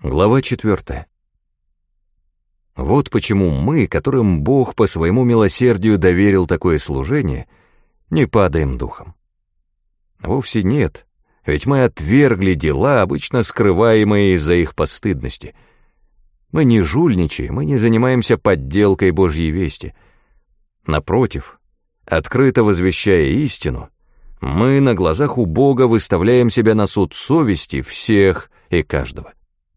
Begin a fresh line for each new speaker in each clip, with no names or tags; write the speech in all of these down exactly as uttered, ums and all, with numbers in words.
Глава четвертая. Вот почему мы, которым Бог по своему милосердию доверил такое служение, не падаем духом. Вовсе нет, ведь мы отвергли дела, обычно скрываемые из-за их постыдности. Мы не жульничаем, мы не занимаемся подделкой Божьей вести. Напротив, открыто возвещая истину, мы на глазах у Бога выставляем себя на суд совести всех и каждого.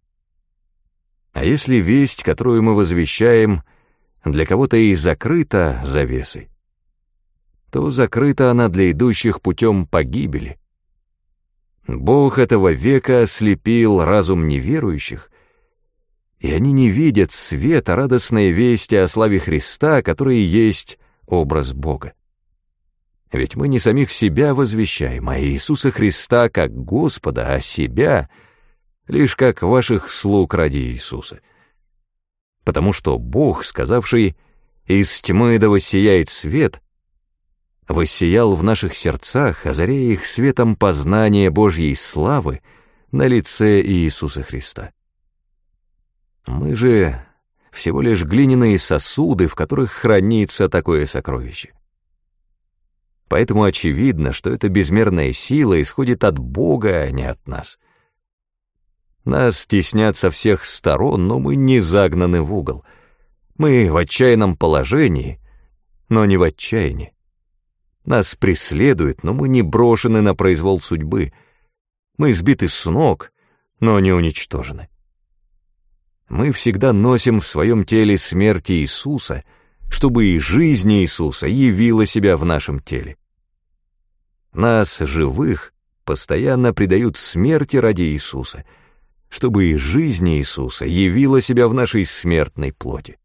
А если весть, которую мы возвещаем, для кого-то и закрыта завесой, то закрыта она для идущих путем погибели. Бог этого века ослепил разум неверующих, и они не видят света радостной вести о славе Христа, который есть образ Бога. Ведь мы не самих себя возвещаем, а Иисуса Христа как Господа, а себя лишь как ваших слуг ради Иисуса. Потому что Бог, сказавший «из тьмы да воссияет свет», воссиял в наших сердцах, озаряя их светом познания Божьей славы на лице Иисуса Христа. Мы же всего лишь глиняные сосуды, в которых хранится такое сокровище. Поэтому очевидно, что эта безмерная сила исходит от Бога, а не от нас. Нас теснят со всех сторон, но мы не загнаны в угол. Мы в отчаянном положении, но не в отчаянии. Нас преследуют, но мы не брошены на произвол судьбы. Мы сбиты с ног, но не уничтожены. Мы всегда носим в своем теле смерть Иисуса, чтобы и жизнь Иисуса явила себя в нашем теле. Нас, живых, постоянно предают смерти ради Иисуса, чтобы и жизнь Иисуса явила себя в нашей смертной плоти.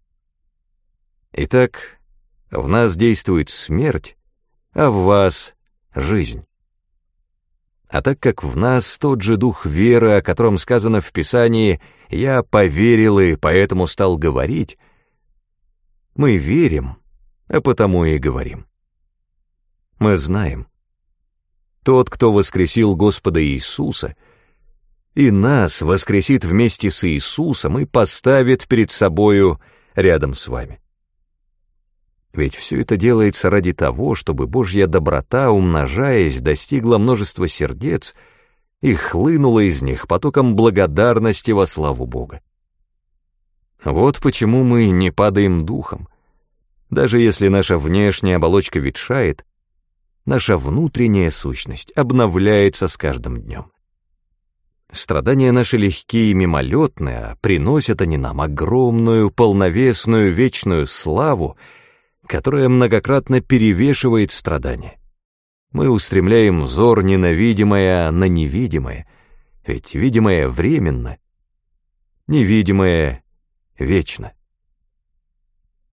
Итак, в нас действует смерть, а в вас — жизнь. А так как в нас тот же дух веры, о котором сказано в Писании «Я поверил и поэтому стал говорить», мы верим, а потому и говорим. Мы знаем. Тот, кто воскресил Господа Иисуса, и нас воскресит вместе с Иисусом и поставит перед собою рядом с вами. Ведь все это делается ради того, чтобы Божья доброта, умножаясь, достигла множества сердец и хлынула из них потоком благодарности во славу Бога. Вот почему мы не падаем духом. Даже если наша внешняя оболочка ветшает, наша внутренняя сущность обновляется с каждым днем. Страдания наши легкие и мимолетные, а приносят они нам огромную, полновесную, вечную славу, которая многократно перевешивает страдания. Мы устремляем взор не на видимое, а на невидимое, ведь видимое временно, невидимое вечно.